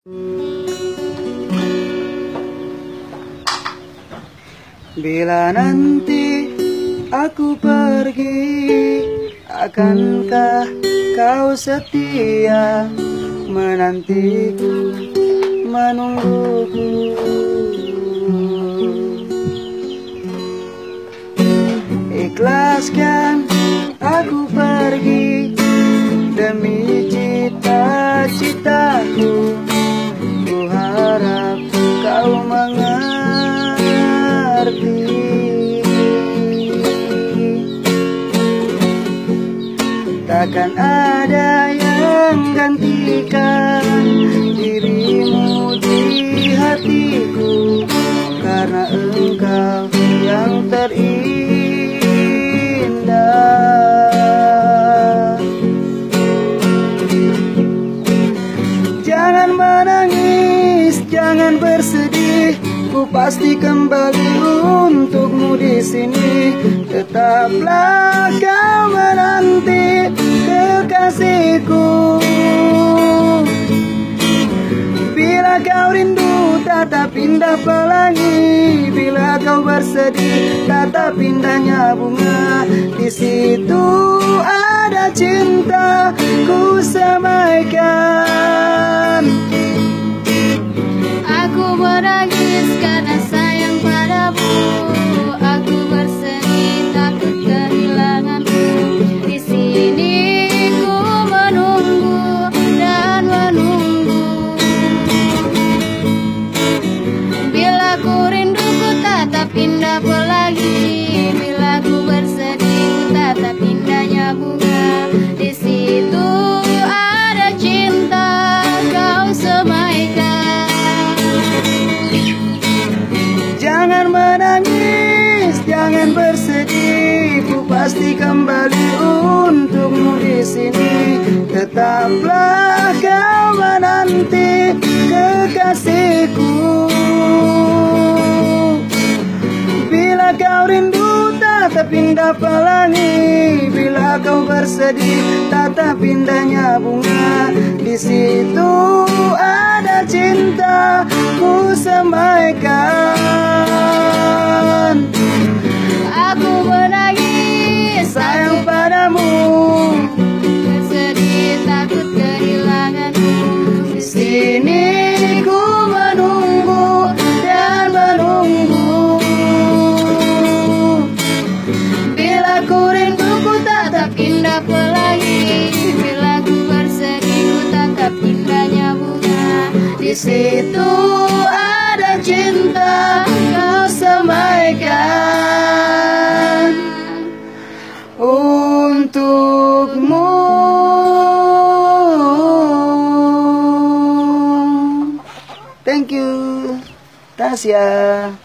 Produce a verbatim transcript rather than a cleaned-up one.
Bila nanti aku pergi, akankah kau setia menantiku, menungguku? Ikhlaskan aku pergi demi cita-citaku. Ku harap kau mengerti. Takkan ada yang gantikan dirimu di hatiku, karena engkau yang terindah. Jangan menangis, jangan bersedih, ku pasti kembali untukmu di sini. Tetaplah kau menanti kekasihku. Bila kau rindu, tatap indah pelangi. Bila kau bersedih, tatap indahnya bunga. Di situ ada cinta ku semaikan. Aku menangis karena sayang padamu. Aku bersedih takut kehilanganmu. Di sini ku menunggu dan menunggu. Bila ku rindu, ku tatap indah pelangi. Bila ku bersedih, ku tatap indahnya bunga. Di situ ada cinta kau semaikan. Jangan menangis, jangan bersedih, ku pasti kembali untukmu di sini. Tetaplah kau menanti kekasihku. Bila kau rindu, tatap indah pelangi. Bila kau bersedih, tatap indahnya bunga. Di situ ada cinta ku semaikan. Aku menangis, Sayang padamu, bersedih takut kehilanganmu. di sini ku menunggu dan menunggu. Bila ku rindu, ku tatap indah pelangi. Bila ku bersedih, ku tatap indahnya bunga. Di situ ada cinta kau semaikan untukmu. Thank you, Tasya.